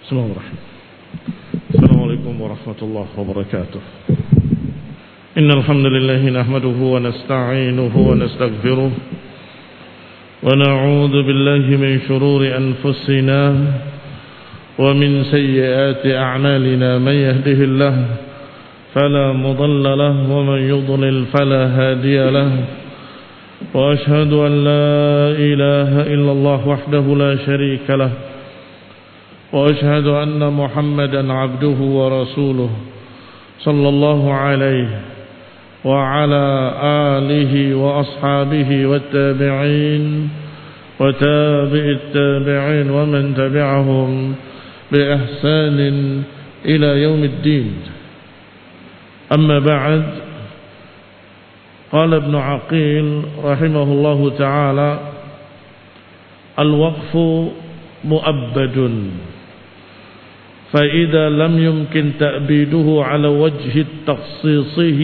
Bismillahirrahmanirrahim. Assalamualaikum warahmatullahi wabarakatuh. Innal hamdalillah nahmaduhu wa nasta'inuhu wa nastaghfiruh wa na'udzu billahi min shururi anfusina wa min sayyiati a'malina man yahdihillah fala mudilla lahu wa man yudlil fala hadiya lahu wa ashhadu an la ilaha illallah wahdahu la sharika lahu وأشهد أن محمدا عبده ورسوله صلى الله عليه وعلى آله وأصحابه والتابعين وتابع التابعين ومن تبعهم بإحسان إلى يوم الدين. أما بعد، قال ابن عقيل رحمه الله تعالى: الوقف مؤبد، فإذا لم يمكن تأبيده على وجه تخصيصه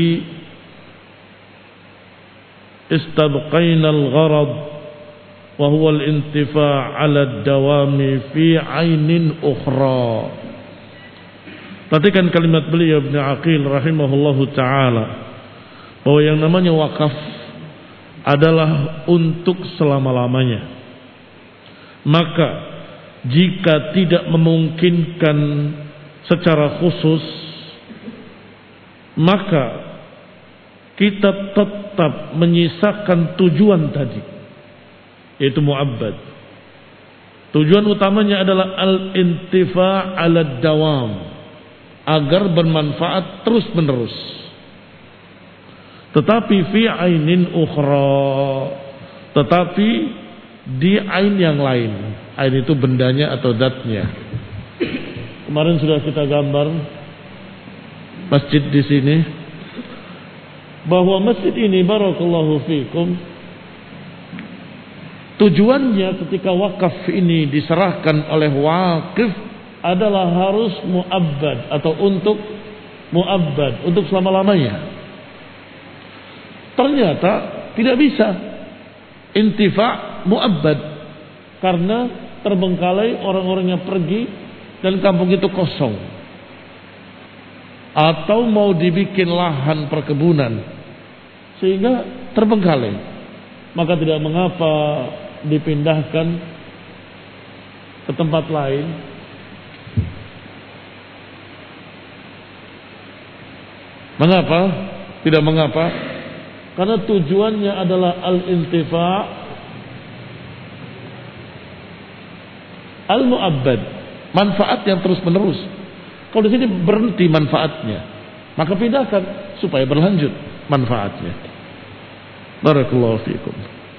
استبقينا الغرض وهو الانتفاع على الدوام في عين أخرى. Perhatikan kalimat beliau Ibnu Aqil rahimahullahu ta'ala, bahwa yang namanya wakaf adalah untuk selama-lamanya. Maka jika tidak memungkinkan secara khusus, maka kita tetap menyisakan tujuan tadi, yaitu mu'abbad. Tujuan utamanya adalah al-intifa' ala dawam, agar bermanfaat terus menerus. Tetapi fi ainin ukhra, tetapi di ain yang lain. Ain itu bendanya atau zatnya. Kemarin sudah kita gambar masjid di sini, bahwa masjid ini barakallahu fikum, tujuannya ketika wakaf ini diserahkan oleh wakif adalah harus mu'abbad atau untuk mu'abbad, untuk selama-lamanya. Ternyata tidak bisa intifa' mu'abbad, karena terbengkalai orang-orang yang pergi dan kampung itu kosong, atau mau dibikin lahan perkebunan sehingga terbengkalai, maka tidak mengapa dipindahkan ke tempat lain. Mengapa? Tidak mengapa, karena tujuannya adalah al-intifa' al-mu'abbad, manfaat yang terus menerus. Kalau di sini berhenti manfaatnya, maka pindahkan supaya berlanjut manfaatnya. Barakallahu fiikum.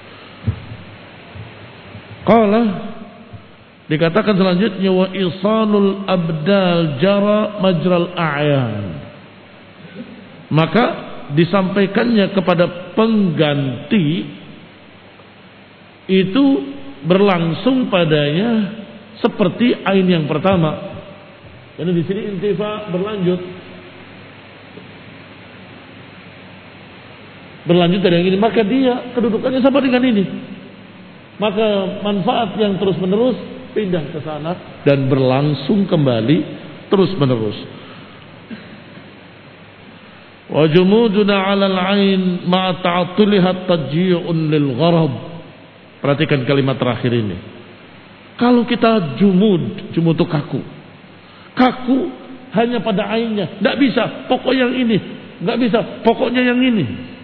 Qala, dikatakan selanjutnya, wa isanul abdal jara majral a'yan, maka disampaikannya kepada pengganti itu berlangsung padanya seperti ain yang pertama. Karena di sini intifa berlanjut dari yang ini, maka dia kedudukannya sama dengan ini. Maka manfaat yang terus menerus pindah ke sana dan berlangsung kembali terus menerus. Wa jumuduna 'ala al-'ain ma ta'attuliha tajyi'un lil gharad. Perhatikan kalimat terakhir ini. Kalau kita jumud itu kaku hanya pada ainnya, tidak bisa pokok yang ini, tidak bisa pokoknya yang ini.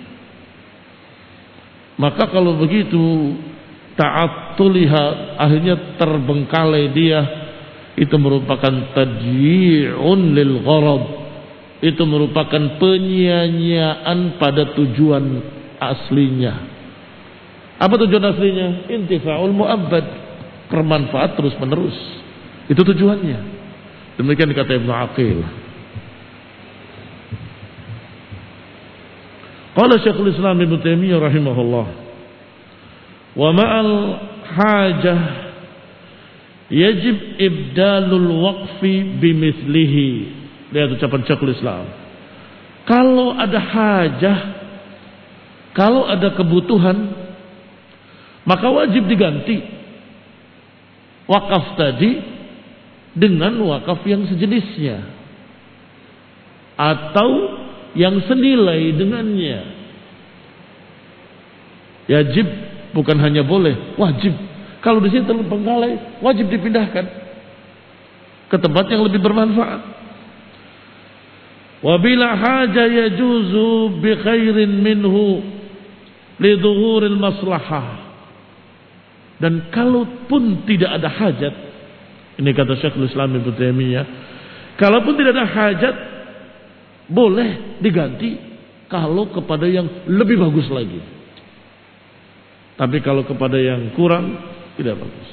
Maka kalau begitu ta'attuliha, akhirnya terbengkalai dia, itu merupakan tajyi'un lil gharad, itu merupakan penyia-nyiaan pada tujuan aslinya. Apa tujuan aslinya? Intifa'ul mu'abbad, bermanfaat terus menerus. Itu tujuannya. Demikian kata Ibnu Aqil. Qala Syekhul Islam Ibnu Taimiyah rahimahullah, wa ma'al hajah yajib ibdalul waqfi bimithlihi. Lihat ucapan Syekhul Islam. Kalau ada hajah, kalau ada kebutuhan, maka wajib diganti wakaf tadi dengan wakaf yang sejenisnya atau yang senilai dengannya. Yajib bukan hanya boleh, wajib. Kalau di sini terbengkalai, wajib dipindahkan ke tempat yang lebih bermanfaat. Wa bila haja yajuzu bi khairin minhu li dhuhuril maslahah. Dan kalaupun tidak ada hajat, ini kata Syekhul Islam Ibnu Taimiyah, kalaupun tidak ada hajat, boleh diganti kalau kepada yang lebih bagus lagi. Tapi kalau kepada yang kurang, tidak bagus.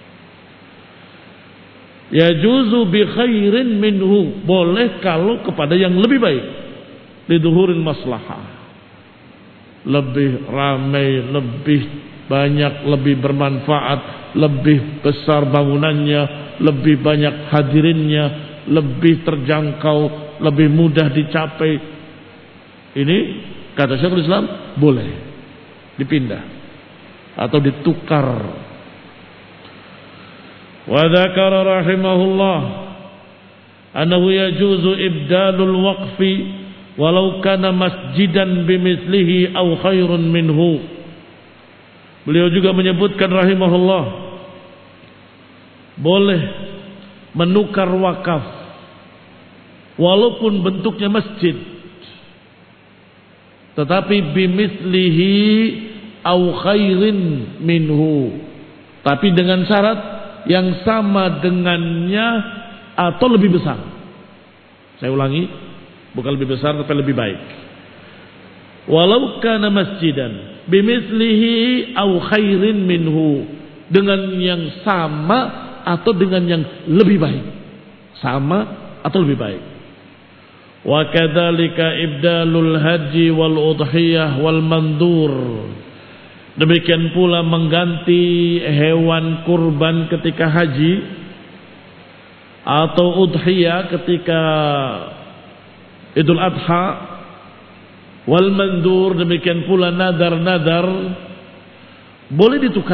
Yajuzu bi khairin minhu, boleh kalau kepada yang lebih baik. Lidhuhuril maslahah, lebih ramai, lebih banyak, lebih bermanfaat, lebih besar bangunannya, lebih banyak hadirinnya, lebih terjangkau, lebih mudah dicapai. Ini kata Syekhul Islam boleh dipindah atau ditukar. Wa dzakara rahimahullah annahu yajuzu ibdalul waqfi walau kana masjidan bimithlihi aw khairun minhu. Beliau juga menyebutkan rahimahullah, boleh menukar wakaf walaupun bentuknya masjid, tetapi bimithlihi aw khairin minhu, tapi dengan syarat yang sama dengannya atau lebih besar. Saya ulangi, bukan lebih besar tapi lebih baik. Walau kana masjidan bimithlihi aw khairin minhu, dengan yang sama atau dengan yang lebih baik. Sama atau lebih baik. Wa kadzalika ibdalul haji wal udhiyah wal mandur. Demikian pula mengganti hewan kurban ketika haji atau udhiyah ketika Idul Adha, wal mandur, demikian pula nadar-nadar, boleh ditukar.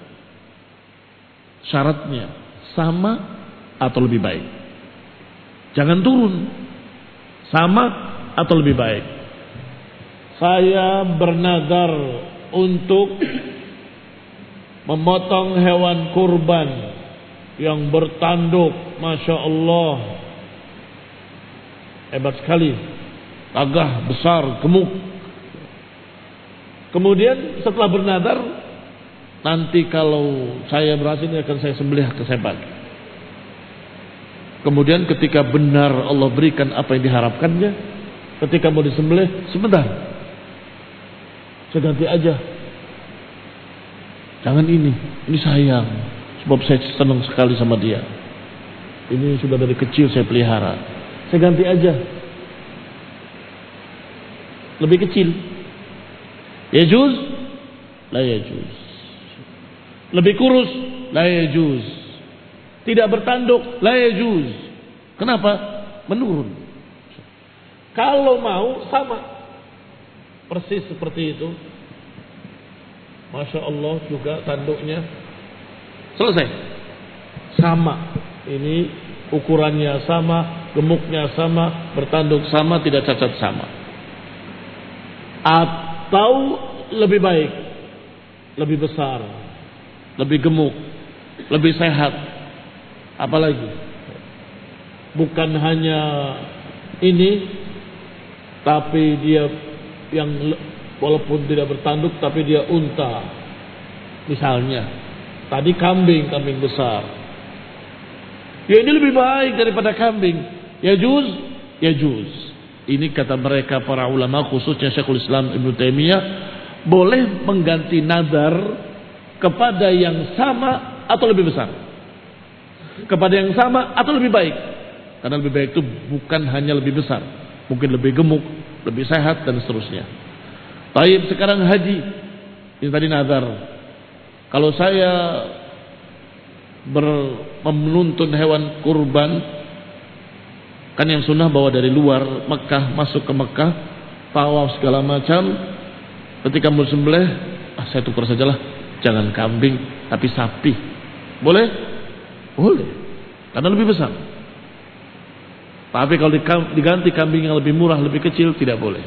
Syaratnya sama atau lebih baik. Jangan turun. Sama atau lebih baik. Saya bernadar untuk memotong hewan kurban yang bertanduk, Masya Allah, hebat sekali, gagah, besar, gemuk. Kemudian setelah bernadar, nanti kalau saya berhasil akan saya sembelih, akan saya bagi. Kemudian ketika benar Allah berikan apa yang diharapkannya, ketika mau disembelih, sebentar, saya ganti aja. Jangan ini sayang, sebab saya senang sekali sama dia. Ini sudah dari kecil saya pelihara. Saya ganti aja, lebih kecil. Yajuz, la yajuz. Lebih kurus, la yajuz. Tidak bertanduk, la yajuz. Kenapa? Menurun. Kalau mau sama, persis seperti itu, Masya Allah juga tanduknya selesai, sama. Ini ukurannya sama, gemuknya sama, bertanduk sama, tidak cacat sama. Atau lebih baik, lebih besar, lebih gemuk, lebih sehat. Apalagi bukan hanya ini, tapi dia yang walaupun tidak bertanduk tapi dia unta. Misalnya tadi kambing besar, ya ini lebih baik daripada kambing. Yajuz, yajuz. Ini kata mereka para ulama, khususnya Syekhul Islam Ibnu Taimiyah, boleh mengganti nazar kepada yang sama atau lebih besar, kepada yang sama atau lebih baik. Karena lebih baik itu bukan hanya lebih besar, mungkin lebih gemuk, lebih sehat dan seterusnya. Baik, sekarang haji. Ini tadi nazar. Kalau saya menuntun hewan kurban, kan yang sunnah bawa dari luar Mekah masuk ke Mekah, tawaf segala macam. Ketika mau sembelih, saya tukar sajalah, jangan kambing tapi sapi. Boleh? Boleh. karena lebih besar. Tapi kalau diganti kambing yang lebih murah, lebih kecil, tidak boleh.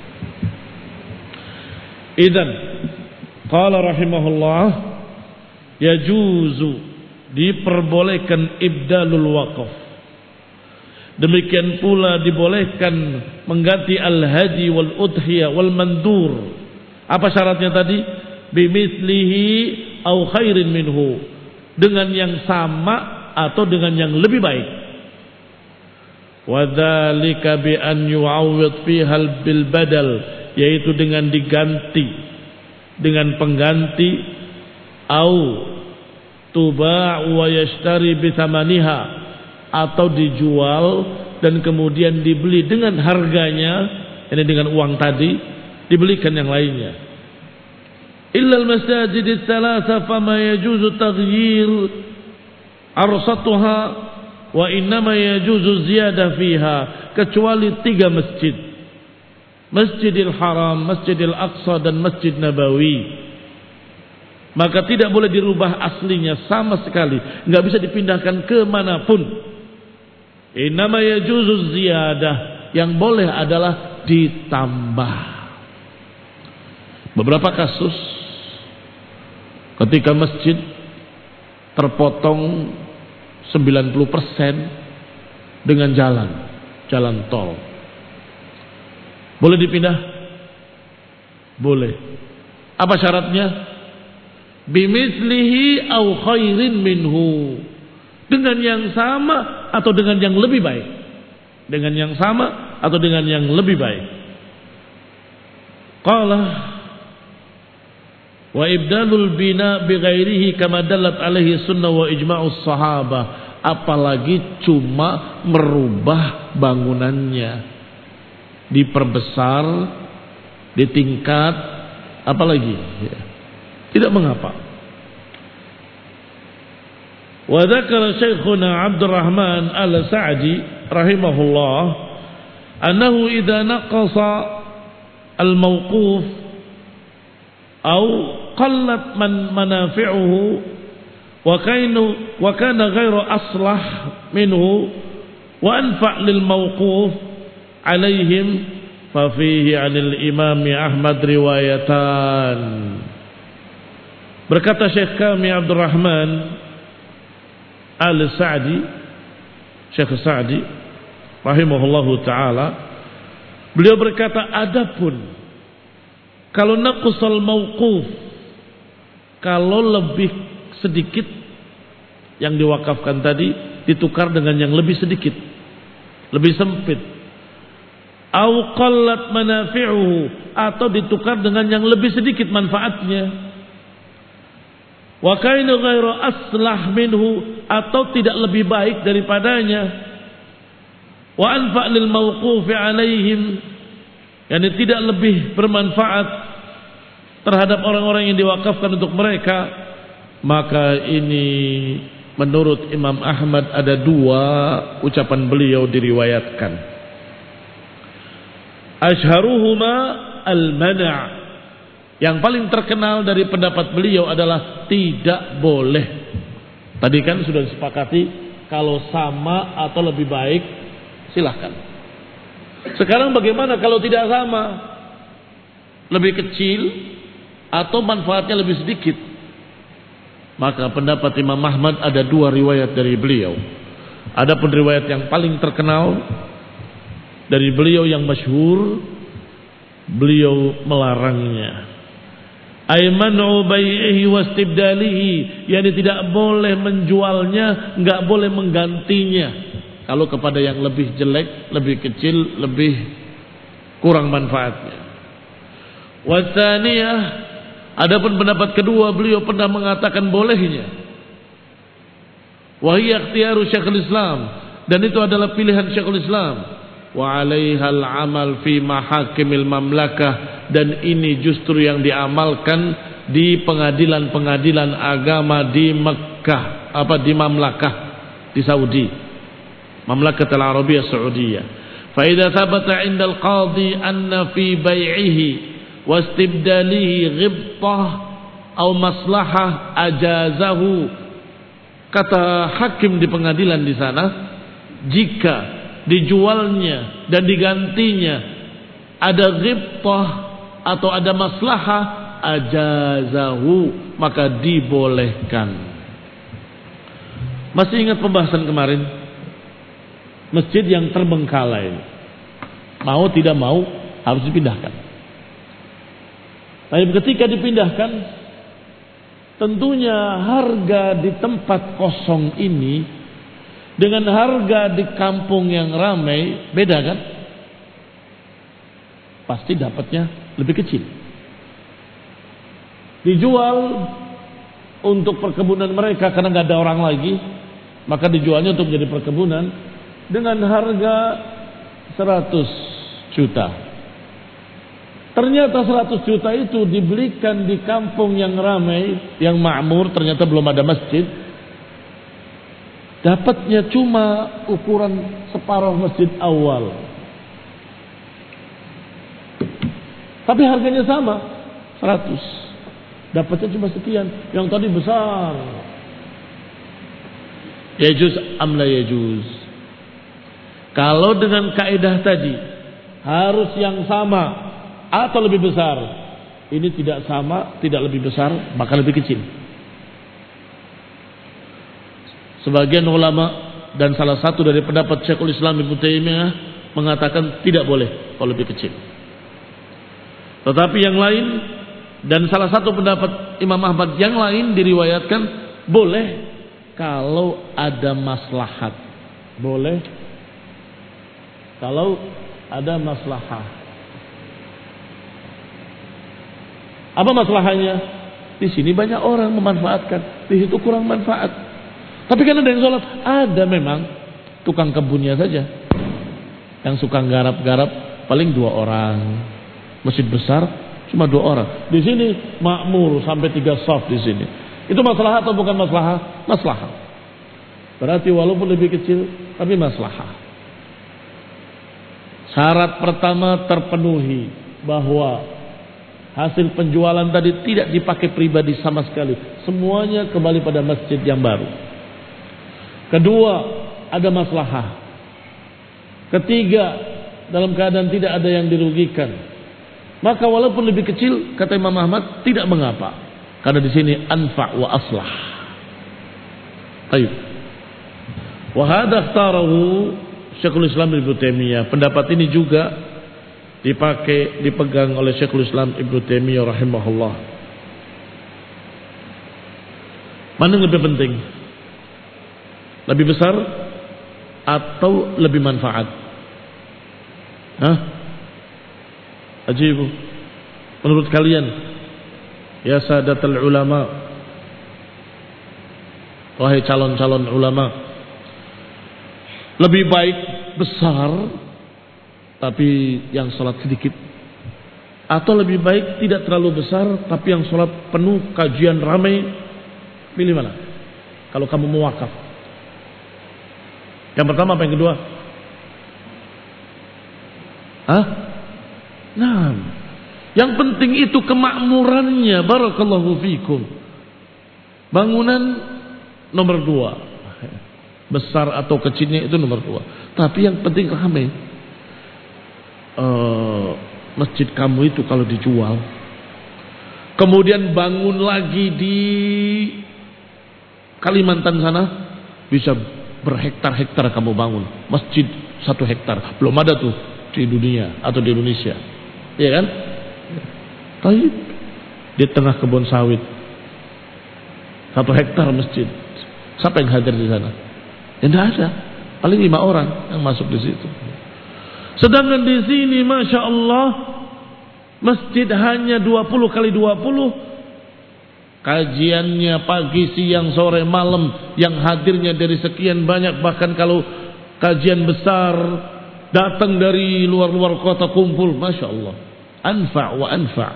Idzan qala rahimahullah yajuzu, diperbolehkan ibdalul waqaf. Demikian pula dibolehkan mengganti al-hadi wal udhiyah wal mandur. Apa syaratnya tadi? Bimithlihi au khairin minhu, dengan yang sama atau dengan yang lebih baik. Wa dzalika bi an yu'awwid fiha bil badal, yaitu dengan diganti dengan pengganti, au tuba' wa yashtari bi thamaniha, atau dijual dan kemudian dibeli dengan harganya, ini dengan uang tadi dibelikan yang lainnya. Illa al-masajid ats-tsalatsa fama yajuzu taghyir arsatuha wa innama yajuzu ziyadah fiha, kecuali 3 masjid. Masjidil Haram, Masjidil Aqsa dan Masjid Nabawi. Maka tidak boleh dirubah aslinya sama sekali, enggak bisa dipindahkan ke manapun. Innama yajuzu ziyadah, yang boleh adalah ditambah. Beberapa kasus ketika masjid terpotong 90% dengan jalan tol, boleh dipindah? Boleh. Apa syaratnya? Bimithlihi au khairin minhu, dengan yang sama atau dengan yang lebih baik. Dengan yang sama atau dengan yang lebih baik. Qala wa ibdalul bina bighairihi kama dallat alaihi sunnah wa ijma'us sahabah, apalagi cuma merubah bangunannya, diperbesar, ditingkat, apalagi ya, tidak mengapa. Wa dzakara Syekhuna Abdurrahman Al-Sa'di rahimahullah annahu idza naqasa al-mawquf aw qallat manafi'uhu wa kana ghairu aslah minhu wa anfa' lil mawquf alaihim fa fihi 'anil Imam Ahmad riwayatan. Berkata Syekh kami Abdurrahman Al-Sa'di, Syekh Sa'di rahimahullahu taala, beliau berkata, adapun kalau naqsal mauquf, kalau lebih sedikit yang diwakafkan tadi ditukar dengan yang lebih sedikit, lebih sempit, au qallat manafi'uhu, atau ditukar dengan yang lebih sedikit manfaatnya, wa kaina ghairu aslah minhu, atau tidak lebih baik daripadanya, wa anfa' lil mawqufi alaihim, yakni tidak lebih bermanfaat terhadap orang-orang yang diwakafkan untuk mereka, maka ini menurut Imam Ahmad ada 2 ucapan beliau diriwayatkan. Ashharuhuma al-mana', yang paling terkenal dari pendapat beliau adalah tidak boleh. Tadi kan sudah disepakati kalau sama atau lebih baik silahkan. Sekarang bagaimana kalau tidak sama, lebih kecil atau manfaatnya lebih sedikit? Maka pendapat Imam Ahmad ada 2 riwayat dari beliau. Adapun riwayat yang paling terkenal dari beliau yang masyhur, beliau melarangnya. Aymanu bai'ihi wastibdalihi, yakni tidak boleh menjualnya, enggak boleh menggantinya kalau kepada yang lebih jelek, lebih kecil, lebih kurang manfaatnya. Watsaniyah, adapun pendapat kedua, beliau pernah mengatakan bolehnya. Wa hiya ikhtiyaru Syekhul Islam, dan itu adalah pilihan Syekhul Islam. Wa 'alaihal 'amal fi mahakimil mamlakah, dan ini justru yang diamalkan di pengadilan-pengadilan agama di Mekkah, di mamlakah di Saudi, Mamlakatul Arabiyah Saudiyah. Fa idza thabata 'inda al-qadhi anna fi bai'ihi wa istibdalihi ghibtah aw maslahah ajazahu Kata hakim di pengadilan di sana, jika dijualnya dan digantinya ada ghibtah atau ada maslahah, ajazahu, maka dibolehkan. Masih ingat pembahasan kemarin? Masjid yang terbengkalai, mau tidak mau harus dipindahkan. Tapi ketika dipindahkan, tentunya harga di tempat kosong ini dengan harga di kampung yang ramai beda kan? Pasti dapatnya lebih kecil. Dijual untuk perkebunan mereka karena nggak ada orang lagi, maka dijualnya untuk menjadi perkebunan dengan harga 100 juta. Ternyata 100 juta itu dibelikan di kampung yang ramai, yang makmur, ternyata belum ada masjid. Dapatnya cuma ukuran separuh masjid awal. Tapi harganya sama, 100. Dapatnya cuma sekian, yang tadi besar. Yajuz am la yajuz? Kalau dengan kaidah tadi harus yang sama atau lebih besar, ini tidak sama, tidak lebih besar, maka lebih kecil. Sebagian ulama dan salah satu dari pendapat Syekhul Islam Ibnu Taimiyah mengatakan tidak boleh kalau lebih kecil. Tetapi yang lain dan salah satu pendapat Imam Ahmad yang lain diriwayatkan boleh kalau ada maslahat. Boleh kalau ada maslahah. Apa masalahnya? Di sini banyak orang memanfaatkan, di situ kurang manfaat. Tapi kan ada yang sholat, ada memang tukang kebunnya saja yang suka garap-garap, paling 2 orang. Masjid besar cuma 2 orang. Di sini makmur sampai 3 shaf di sini. Itu masalah atau bukan masalah? Masalah. Berarti walaupun lebih kecil, tapi masalah. Syarat pertama terpenuhi bahwa hasil penjualan tadi tidak dipakai pribadi sama sekali. Semuanya kembali pada masjid yang baru. Kedua, ada maslahah. Ketiga, dalam keadaan tidak ada yang dirugikan. Maka walaupun lebih kecil, kata Imam Ahmad, tidak mengapa. Karena di sini anfa' wa aslah. Baik. Wa hadza ikhtarahu Syekhul Islam Ibnu Taimiyah. Pendapat ini juga dipegang oleh Syekhul Islam Ibnu Taimiyah rahimahullah. Mana yang lebih penting? Lebih besar atau lebih manfaat? Hah? Ajibu. Menurut kalian, ya sadatul ulama, wahai calon-calon ulama, lebih baik besar tapi yang sholat sedikit, atau lebih baik tidak terlalu besar tapi yang sholat penuh, kajian ramai? Pilih mana kalau kamu mau wakaf? Yang pertama apa yang kedua? Hah? Nah, yang penting itu kemakmurannya. Barakallahu fikum. Bangunan nomor 2, besar atau kecilnya itu nomor 2. Tapi yang penting ramai. Masjid kamu itu kalau dijual, kemudian bangun lagi di Kalimantan sana, bisa berhektar-hektar kamu bangun masjid 1 hektar, belum ada tuh di dunia atau di Indonesia, ya kan? Tapi di tengah kebun sawit 1 hektar masjid, siapa yang hadir di sana? Ya tidak ada, paling 5 orang yang masuk di situ. Sedangkan di sini, masya Allah, masjid hanya 20 kali 20. Kajiannya pagi, siang, sore, malam, yang hadirnya dari sekian banyak. Bahkan kalau kajian besar datang dari luar-luar kota kumpul, masya Allah, anfa' wa anfa'.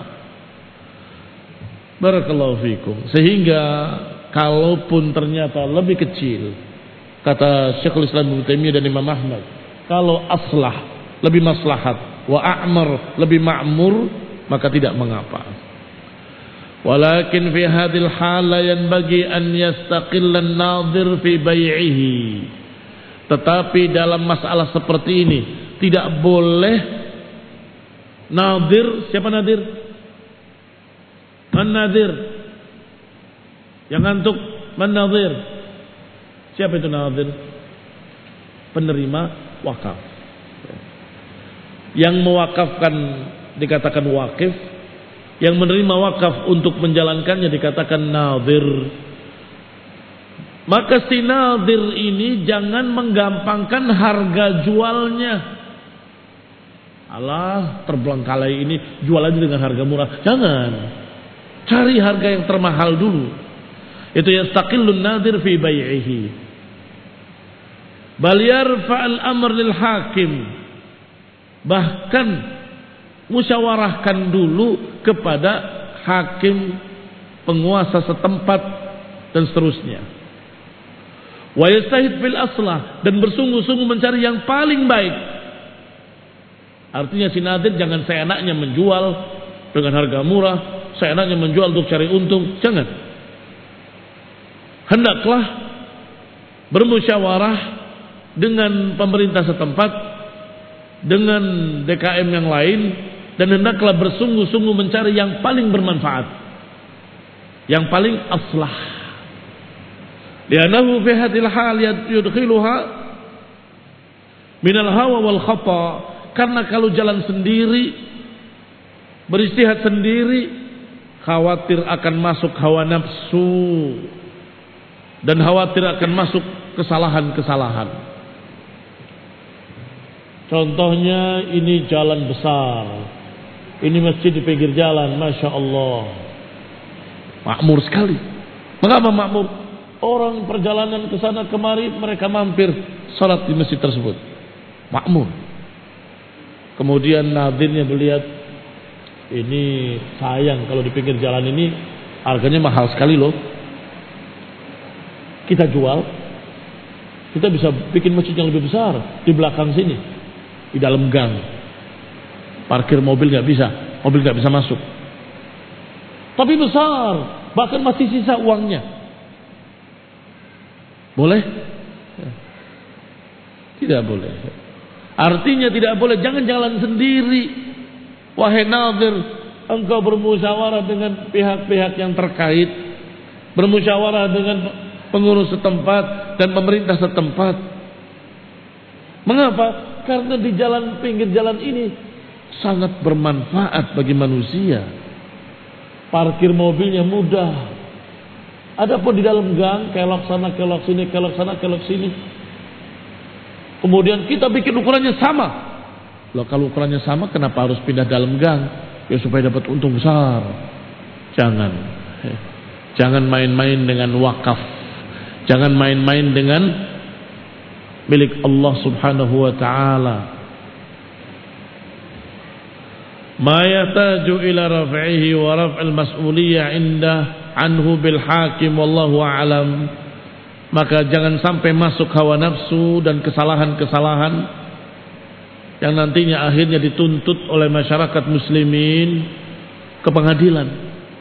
Barakallahu fikum. Sehingga kalaupun ternyata lebih kecil, kata Syekhul Islam Ibnu Taimiyah dan Imam Ahmad, kalau aslah, lebih maslahat, wa a'mar, lebih makmur, maka tidak mengapa. Walakin fi hadhil hala yanbaghi an yastaqilla an-nadhir fi bai'ihi. Tetapi dalam masalah seperti ini tidak boleh nadir. Siapa nadir? Man nadir? Yang ngantuk man nadir? Siapa itu nadir? Penerima wakaf. Yang mewakafkan dikatakan wakif, yang menerima wakaf untuk menjalankannya dikatakan nadir. Maka si nadir ini jangan menggampangkan harga jualnya. Alah, terbelengkalai ini jual aja dengan harga murah. Jangan. Cari harga yang termahal dulu. Itu yastaqillun nadir fi bai'ihi. Bal yarfa'al amr lil hakim. Bahkan musyawarahkan dulu kepada hakim, penguasa setempat dan seterusnya. Wa yastahid fil aslah, dan bersungguh-sungguh mencari yang paling baik. Artinya si nadir jangan seenaknya menjual dengan harga murah, seenaknya menjual untuk cari untung, jangan. Hendaklah bermusyawarah dengan pemerintah setempat, dengan DKM yang lain, dan hendaklah bersungguh-sungguh mencari yang paling bermanfaat, yang paling aslah. Li'annahu fi hadhil hal yudkhiluha minal hawa wal khata. Karena kalau jalan sendiri, beristihad sendiri, khawatir akan masuk hawa nafsu dan khawatir akan masuk kesalahan-kesalahan. Contohnya ini jalan besar, ini masjid di pinggir jalan, Masya Allah, makmur sekali. Mengapa makmur? Orang perjalanan ke sana kemari, mereka mampir salat di masjid tersebut, makmur. Kemudian nadirnya melihat, ini sayang kalau di pinggir jalan ini harganya mahal sekali loh. Kita jual, kita bisa bikin masjid yang lebih besar di belakang sini, di dalam gang. Parkir mobil nggak bisa, mobil nggak bisa masuk. Tapi besar, bahkan masih sisa uangnya. Boleh? Tidak boleh. Artinya tidak boleh, jangan jalan sendiri. Wahai nadir, engkau bermusyawarah dengan pihak-pihak yang terkait, bermusyawarah dengan pengurus setempat dan pemerintah setempat. Mengapa? Karena di jalan, pinggir jalan ini sangat bermanfaat bagi manusia. Parkir mobilnya mudah. Adapun di dalam gang, kelok sana, kelok sini, kelok sana, kelok sini. Kemudian kita bikin ukurannya sama. Loh, kalau ukurannya sama, kenapa harus pindah dalam gang? Ya supaya dapat untung besar. Jangan. Jangan main-main dengan wakaf. Jangan main-main dengan milik Allah Subhanahu wa ta'ala. Ma yataju ila raf'ihi wa raf'il mas'uliyah indah anhu bil hakim wallahu a'lam. Maka jangan sampai masuk hawa nafsu dan kesalahan-kesalahan yang nantinya akhirnya dituntut oleh masyarakat muslimin ke pengadilan.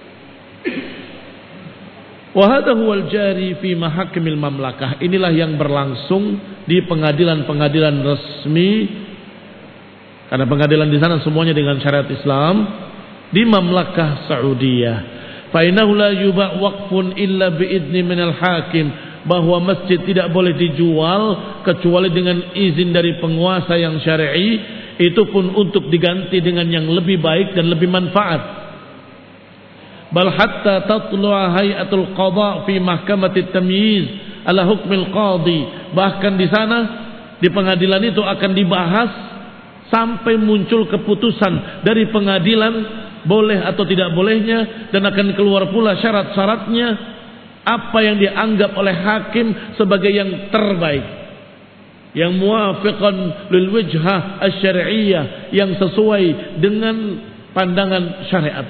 Wa hadha huwal jari fi mahakimil mamlakah. Inilah yang berlangsung di pengadilan-pengadilan resmi, karena pengadilan di sana semuanya dengan syariat Islam, di Mamlakah Saudiyah. Fa innahu la yuba' waqfun illa bi idzni minal hakim. Bahwa masjid tidak boleh dijual kecuali dengan izin dari penguasa yang syar'i, itu pun untuk diganti dengan yang lebih baik dan lebih manfaat. Bal hatta tatlu'a hayatul qada fi mahkamatit tamyiz ala hukmil qadi. Bahkan di sana, di pengadilan itu akan dibahas sampai muncul keputusan dari pengadilan boleh atau tidak bolehnya, dan akan keluar pula syarat-syaratnya, apa yang dianggap oleh hakim sebagai yang terbaik, yang muwafiqan lil wajhah asy-syar'iyyah, yang sesuai dengan pandangan syariat.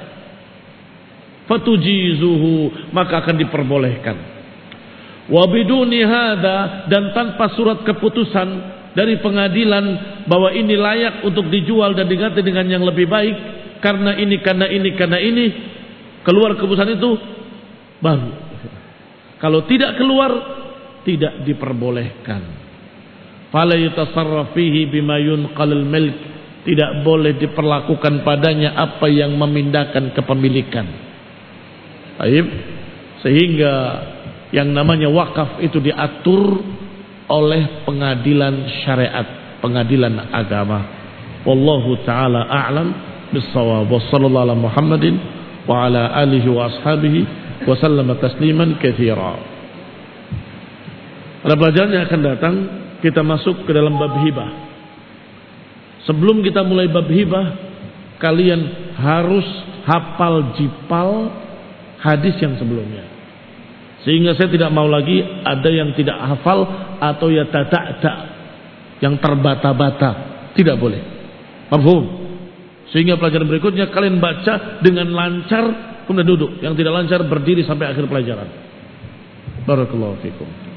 Fatujizuhu, maka akan diperbolehkan. Wa biduni hadza, dan tanpa surat keputusan dari pengadilan bahwa ini layak untuk dijual dan diganti dengan yang lebih baik karena ini, karena ini, karena ini, Keluar keputusan itu baru. Kalau tidak keluar, tidak diperbolehkan. Fala yutasarraf fihi bima yunqalul milk. Tidak boleh diperlakukan padanya apa yang memindahkan kepemilikan. Baik. Sehingga yang namanya wakaf itu diatur oleh pengadilan syariat, pengadilan agama. Wallahu taala a'lam bis-shawab. Wassallallahu ala Muhammadin wa ala alihi wa ashabihi wa sallama tasliman katsira. Pada pelajaran yang akan datang kita masuk ke dalam bab hibah. Sebelum kita mulai bab hibah, kalian harus hafal jipal hadis yang sebelumnya. Sehingga saya tidak mau lagi ada yang tidak hafal atau ya tak, yang terbata-bata. Tidak boleh. Paham? Sehingga pelajaran berikutnya kalian baca dengan lancar, kemudian duduk. Yang tidak lancar berdiri sampai akhir pelajaran. Barakallahu fikum.